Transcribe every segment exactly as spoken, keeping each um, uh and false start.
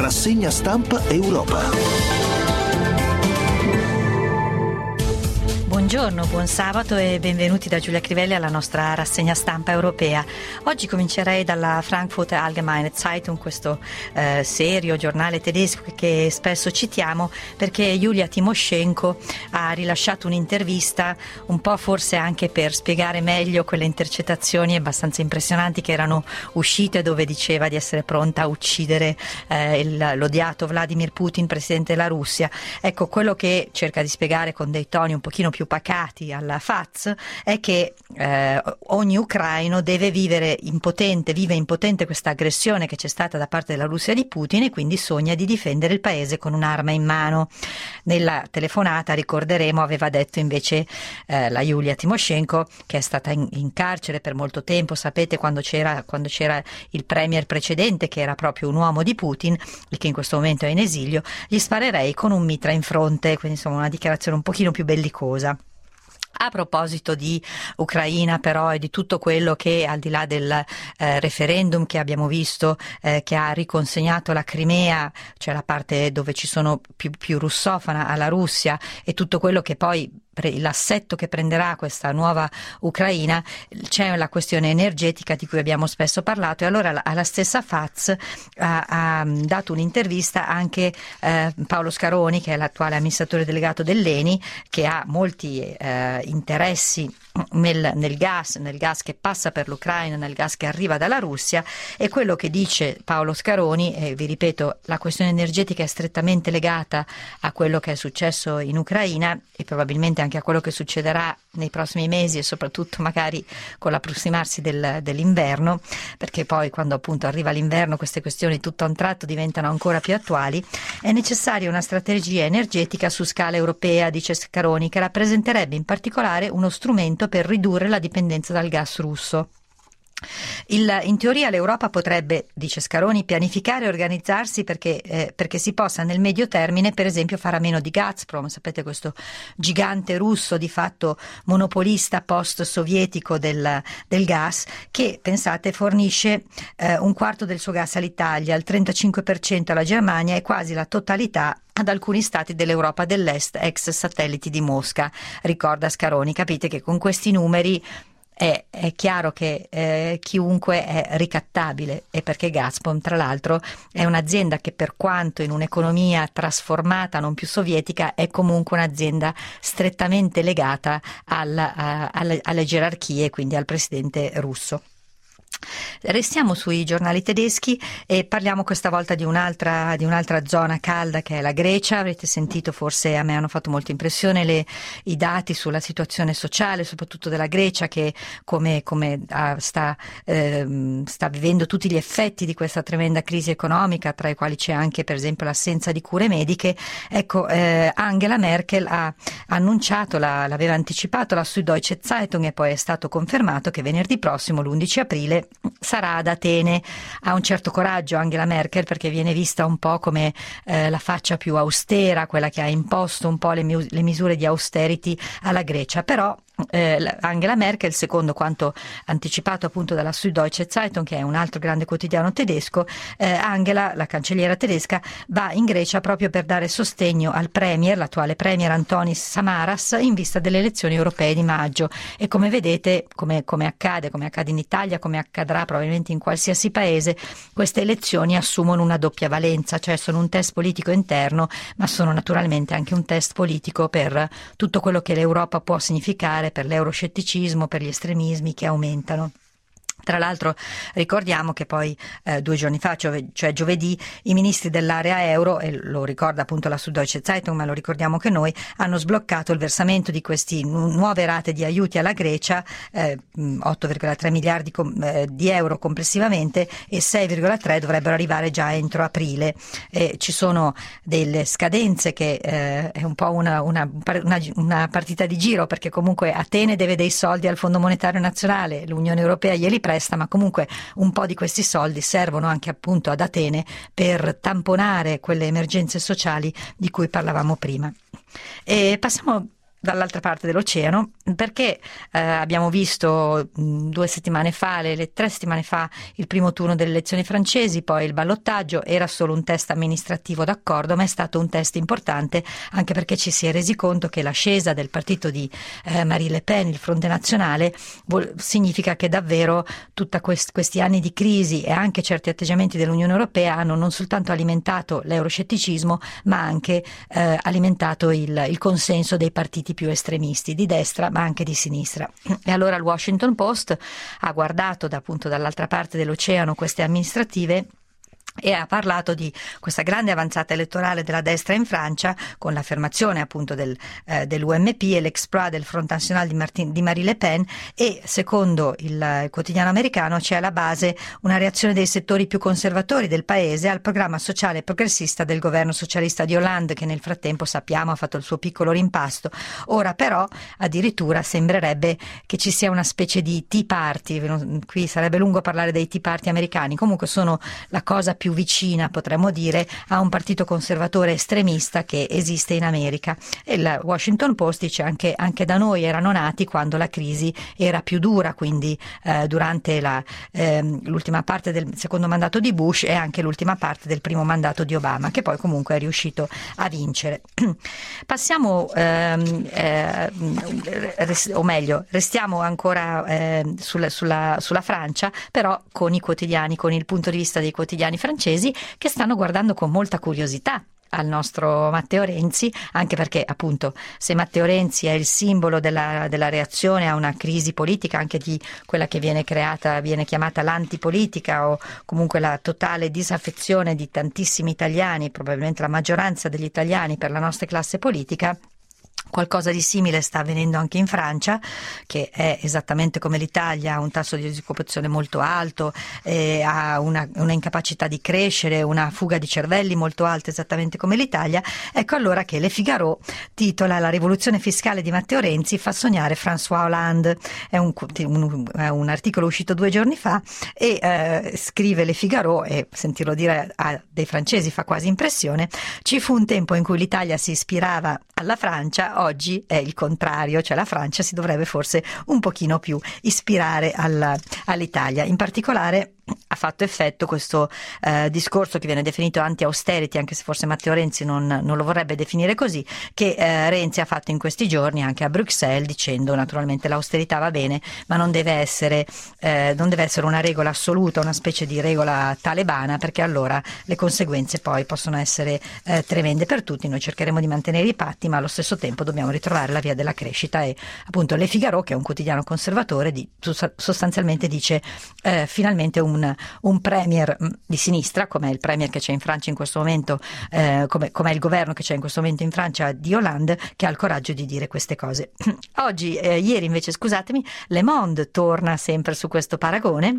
Rassegna stampa Europa. Buongiorno, buon sabato e benvenuti da Giulia Crivelli alla nostra rassegna stampa europea. Oggi comincerei dalla Frankfurter Allgemeine Zeitung, questo eh, serio giornale tedesco che spesso citiamo, perché Yulia Tymoshenko ha rilasciato un'intervista un po' forse anche per spiegare meglio quelle intercettazioni abbastanza impressionanti che erano uscite, dove diceva di essere pronta a uccidere eh, il, l'odiato Vladimir Putin, presidente della Russia. Ecco, quello che cerca di spiegare con dei toni un pochino più pacati alla Faz è che eh, ogni ucraino deve vivere impotente, vive impotente questa aggressione che c'è stata da parte della Russia di Putin, e quindi sogna di difendere il paese con un'arma in mano. Nella telefonata, ricorderemo, aveva detto invece eh, la Yulia Tymoshenko, che è stata in, in carcere per molto tempo, sapete, quando c'era, quando c'era il premier precedente, che era proprio un uomo di Putin e che in questo momento è in esilio, gli sparerei con un mitra in fronte, quindi insomma una dichiarazione un pochino più bellicosa. A proposito di Ucraina però e di tutto quello che, al di là del eh, referendum che abbiamo visto, eh, che ha riconsegnato la Crimea, cioè la parte dove ci sono più, più russofona, alla Russia, e tutto quello che poi l'assetto che prenderà questa nuova Ucraina, c'è la questione energetica di cui abbiamo spesso parlato, e allora alla stessa Faz ha, ha dato un'intervista anche eh, Paolo Scaroni, che è l'attuale amministratore delegato dell'Eni, che ha molti eh, interessi nel, nel gas, nel gas che passa per l'Ucraina, nel gas che arriva dalla Russia, e quello che dice Paolo Scaroni, e vi ripeto, la questione energetica è strettamente legata a quello che è successo in Ucraina e probabilmente anche a quello che succederà nei prossimi mesi, e soprattutto magari con l'approssimarsi del, dell'inverno, perché poi quando appunto arriva l'inverno queste questioni tutto a un tratto diventano ancora più attuali. È necessaria una strategia energetica su scala europea, dice Scaroni, che rappresenterebbe in particolare uno strumento per ridurre la dipendenza dal gas russo. Il, in teoria l'Europa potrebbe, dice Scaroni, pianificare e organizzarsi perché, eh, perché si possa nel medio termine per esempio fare a meno di Gazprom, sapete, questo gigante russo di fatto monopolista post-sovietico del, del gas, che pensate fornisce eh, un quarto del suo gas all'Italia, il trentacinque per cento alla Germania e quasi la totalità ad alcuni stati dell'Europa dell'Est, ex satelliti di Mosca, ricorda Scaroni. Capite che con questi numeri È, è chiaro che eh, chiunque è ricattabile, e perché Gazprom tra l'altro è un'azienda che, per quanto in un'economia trasformata non più sovietica, è comunque un'azienda strettamente legata al, a, alle, alle gerarchie, quindi al presidente russo. Restiamo sui giornali tedeschi e parliamo questa volta di un'altra, di un'altra zona calda, che è la Grecia. Avrete sentito, forse a me hanno fatto molta impressione le, i dati sulla situazione sociale, soprattutto della Grecia, che come, come ah, sta, eh, sta vivendo tutti gli effetti di questa tremenda crisi economica, tra i quali c'è anche per esempio l'assenza di cure mediche. Ecco, eh, Angela Merkel ha annunciato, la, l'aveva anticipato la Süddeutsche Zeitung, e poi è stato confermato che venerdì prossimo, l'undici aprile, sarà ad Atene. Ha un certo coraggio Angela Merkel, perché viene vista un po' come eh, la faccia più austera, quella che ha imposto un po' le, mi- le misure di austerity alla Grecia, però Eh, Angela Merkel, secondo quanto anticipato appunto dalla Süddeutsche Zeitung, che è un altro grande quotidiano tedesco, eh, Angela, la cancelliera tedesca, va in Grecia proprio per dare sostegno al premier, l'attuale premier Antonis Samaras, in vista delle elezioni europee di maggio. E come vedete, come, come accade, come accade in Italia, come accadrà probabilmente in qualsiasi paese, queste elezioni assumono una doppia valenza, cioè sono un test politico interno, ma sono naturalmente anche un test politico per tutto quello che l'Europa può significare, per l'euroscetticismo, per gli estremismi che aumentano. Tra l'altro ricordiamo che poi eh, due giorni fa, cioè, cioè giovedì, i ministri dell'area euro, e lo ricorda appunto la Süddeutsche Zeitung, ma lo ricordiamo che noi, hanno sbloccato il versamento di queste nu- nuove rate di aiuti alla Grecia, eh, otto virgola tre miliardi com- eh, di euro complessivamente, e sei virgola tre dovrebbero arrivare già entro aprile. E ci sono delle scadenze che eh, è un po' una, una, una, una partita di giro, perché comunque Atene deve dei soldi al Fondo Monetario Nazionale, l'Unione Europea glieli presta, ma comunque un po' di questi soldi servono anche appunto ad Atene per tamponare quelle emergenze sociali di cui parlavamo prima. E passiamo dall'altra parte dell'oceano, perché eh, abbiamo visto mh, due settimane fa, le, le tre settimane fa, il primo turno delle elezioni francesi, poi il ballottaggio. Era solo un test amministrativo, d'accordo, ma è stato un test importante anche perché ci si è resi conto che l'ascesa del partito di eh, Marine Le Pen, il Fronte Nazionale, vol- significa che davvero tutti quest- questi anni di crisi e anche certi atteggiamenti dell'Unione Europea hanno non soltanto alimentato l'euroscetticismo, ma anche eh, alimentato il, il consenso dei partiti più estremisti, di destra ma anche di sinistra. E allora il Washington Post ha guardato da, appunto dall'altra parte dell'oceano queste amministrative e ha parlato di questa grande avanzata elettorale della destra in Francia, con l'affermazione appunto del, eh, dell'U M P e l'exploit del Front National di, Martin, di Marine Le Pen, e secondo il, il quotidiano americano c'è alla base una reazione dei settori più conservatori del paese al programma sociale progressista del governo socialista di Hollande, che nel frattempo sappiamo ha fatto il suo piccolo rimpasto. Ora però addirittura sembrerebbe che ci sia una specie di Tea Party, qui sarebbe lungo parlare dei Tea Party americani, comunque sono la cosa più più vicina, potremmo dire, a un partito conservatore estremista che esiste in America. E il Washington Post dice anche, anche da noi erano nati quando la crisi era più dura, quindi eh, durante la, eh, l'ultima parte del secondo mandato di Bush e anche l'ultima parte del primo mandato di Obama, che poi comunque è riuscito a vincere. Passiamo, ehm, eh, res- o meglio, restiamo ancora eh, sulla, sulla, sulla Francia, però con i quotidiani, con il punto di vista dei quotidiani francesi, che stanno guardando con molta curiosità al nostro Matteo Renzi, anche perché appunto se Matteo Renzi è il simbolo della, della reazione a una crisi politica, anche di quella che viene creata, viene chiamata l'antipolitica, o comunque la totale disaffezione di tantissimi italiani, probabilmente la maggioranza degli italiani, per la nostra classe politica, qualcosa di simile sta avvenendo anche in Francia, che è esattamente come l'Italia, ha un tasso di disoccupazione molto alto, eh, ha una, una incapacità di crescere, una fuga di cervelli molto alta, esattamente come l'Italia. Ecco allora che Le Figaro titola: la rivoluzione fiscale di Matteo Renzi fa sognare François Hollande. È un, un, è un articolo uscito due giorni fa e eh, scrive Le Figaro, e sentirlo dire a dei francesi fa quasi impressione: ci fu un tempo in cui l'Italia si ispirava alla Francia, oggi è il contrario, cioè la Francia si dovrebbe forse un pochino più ispirare alla, all'Italia. In particolare ha fatto effetto questo eh, discorso che viene definito anti-austerity, anche se forse Matteo Renzi non, non lo vorrebbe definire così, che eh, Renzi ha fatto in questi giorni anche a Bruxelles, dicendo naturalmente l'austerità va bene, ma non deve essere, eh, non deve essere una regola assoluta, una specie di regola talebana, perché allora le conseguenze poi possono essere eh, tremende per tutti. Noi cercheremo di mantenere i patti, ma allo stesso tempo dobbiamo ritrovare la via della crescita. E appunto Le Figaro, che è un quotidiano conservatore, di, sostanzialmente dice eh, finalmente un un premier di sinistra, come è il premier che c'è in Francia in questo momento, eh, come, come è il governo che c'è in questo momento in Francia di Hollande, che ha il coraggio di dire queste cose. Oggi, eh, ieri invece, scusatemi, Le Monde torna sempre su questo paragone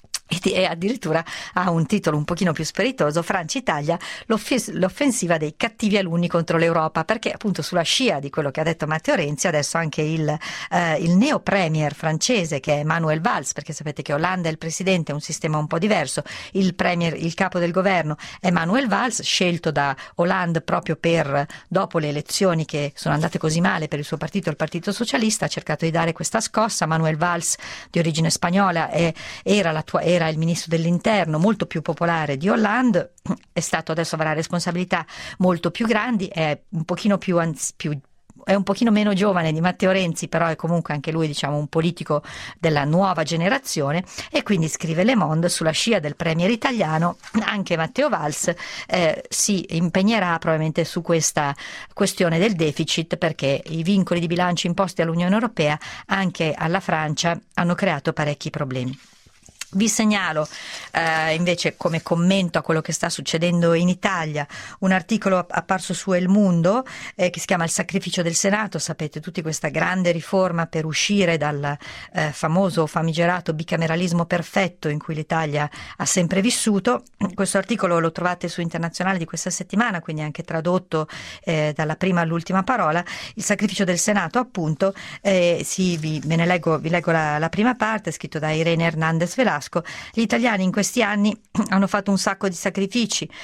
e addirittura ha un titolo un pochino più spiritoso: Francia-Italia, l'offes- l'offensiva dei cattivi alunni contro l'Europa, perché appunto sulla scia di quello che ha detto Matteo Renzi adesso anche il, eh, il neo premier francese, che è Manuel Valls, perché sapete che Hollande è il presidente, è un sistema un po' diverso, il premier, il capo del governo è Manuel Valls, scelto da Hollande proprio per dopo le elezioni che sono andate così male per il suo partito, il Partito Socialista, ha cercato di dare questa scossa. Manuel Valls, di origine spagnola, è, era la tua era il ministro dell'interno molto più popolare di Hollande, è stato adesso avrà responsabilità molto più grandi, è un pochino più, anzi, più è un pochino meno giovane di Matteo Renzi, però è comunque anche lui, diciamo, un politico della nuova generazione, e quindi scrive Le Monde: sulla scia del premier italiano anche Matteo Valls eh, si impegnerà probabilmente su questa questione del deficit, perché i vincoli di bilancio imposti all'Unione Europea anche alla Francia hanno creato parecchi problemi. Vi segnalo eh, invece, come commento a quello che sta succedendo in Italia, un articolo apparso su El Mundo eh, che si chiama Il sacrificio del Senato. Sapete tutti questa grande riforma per uscire dal eh, famoso famigerato bicameralismo perfetto in cui l'Italia ha sempre vissuto. Questo articolo lo trovate su Internazionale di questa settimana, quindi anche tradotto eh, dalla prima all'ultima parola. Il sacrificio del Senato, appunto, eh, sì, vi, ve ne leggo, vi leggo la, la prima parte, scritto da Irene Hernandez Velasco. Gli italiani in questi anni hanno fatto un sacco di sacrifici,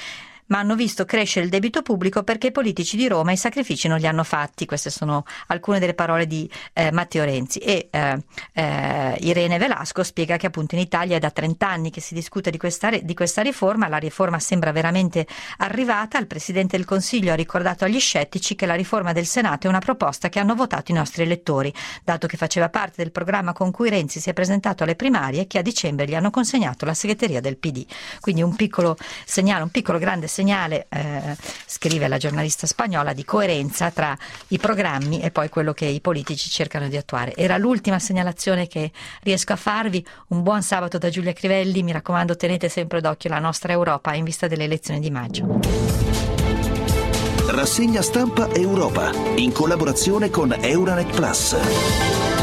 ma hanno visto crescere il debito pubblico perché i politici di Roma i sacrifici non li hanno fatti. Queste sono alcune delle parole di eh, Matteo Renzi. E eh, eh, Irene Velasco spiega che appunto in Italia è da trent'anni che si discute di questa, di questa riforma. La riforma sembra veramente arrivata. Il Presidente del Consiglio ha ricordato agli scettici che la riforma del Senato è una proposta che hanno votato i nostri elettori, dato che faceva parte del programma con cui Renzi si è presentato alle primarie, che a dicembre gli hanno consegnato la segreteria del P D. Quindi un piccolo segnale, un piccolo grande segnale, eh, scrive la giornalista spagnola, di coerenza tra i programmi e poi quello che i politici cercano di attuare. Era l'ultima segnalazione che riesco a farvi. Un buon sabato da Giulia Crivelli. Mi raccomando, tenete sempre d'occhio la nostra Europa in vista delle elezioni di maggio. Rassegna stampa Europa in collaborazione con Euranet Plus.